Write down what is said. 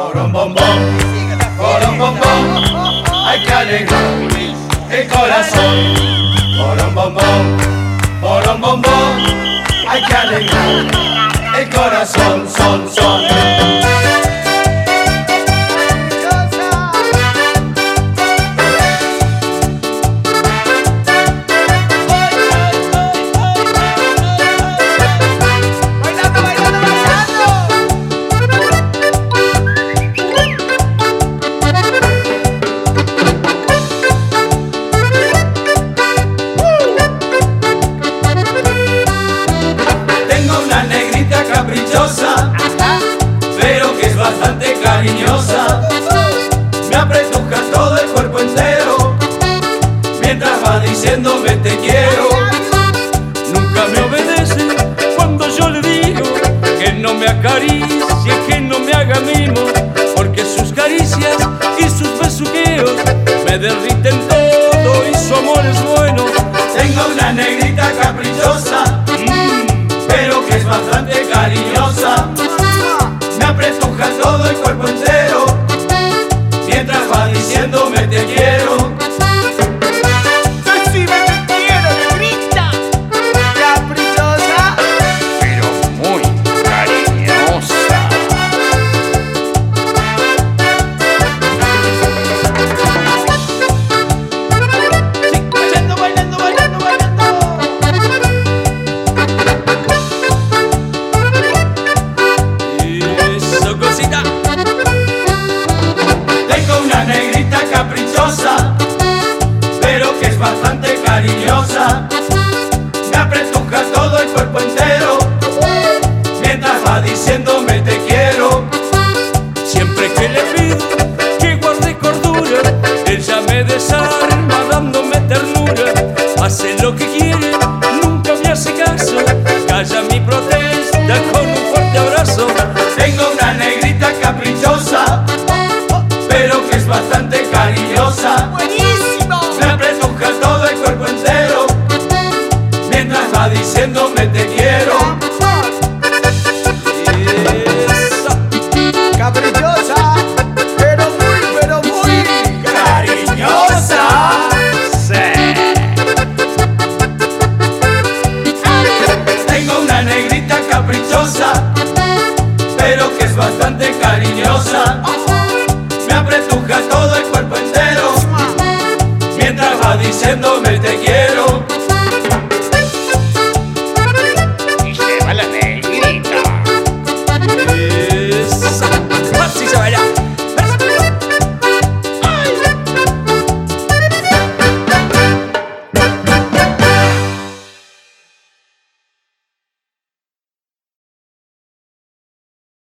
Porom bom bom, porom bom bom, hay que alegrar el corazón. Porom bom bom, porom bom bom, hay que alegrar el corazón, son, son. Pero que es bastante cariñosa, me apretuja todo el cuerpo entero, mientras va diciéndome te quiero. Nunca me obedece cuando yo le digo que no me acaricie, que no me haga mimo, porque sus caricias y sus besuqueos me derriten todo y su amor es bueno. Tengo una negrita caprichosa, pero que es bastante cariñosa, me apretuja todo el cuerpo entero, mientras va diciéndome te quiero. ¡Decime te quiero, negrita! Caprichosa, pero muy cariñosa. sí, bailando, bailando, bailando, bailando. Eso, cosita. Tengo una negrita caprichosa, pero que es bastante cariñosa, me apretuja todo el cuerpo entero, mientras va diciéndome te quiero. Siempre que le pido que guarde cordura, ella me desarma dándome ternura. Hace lo que quiere, nunca me hace caso, calla mi protesta con un fuerte abrazo. Tengo una negrita caprichosa, pero que es bastante cariñosa, ¡Buenísimo! me apretuja todo el cuerpo entero, mientras va diciéndome te quiero. Esa. Caprichosa, pero muy Cariñosa. Sí. Tengo una negrita caprichosa, pero que es bastante cariñosa, me apretuja todo el cuerpo entero, mientras va diciéndome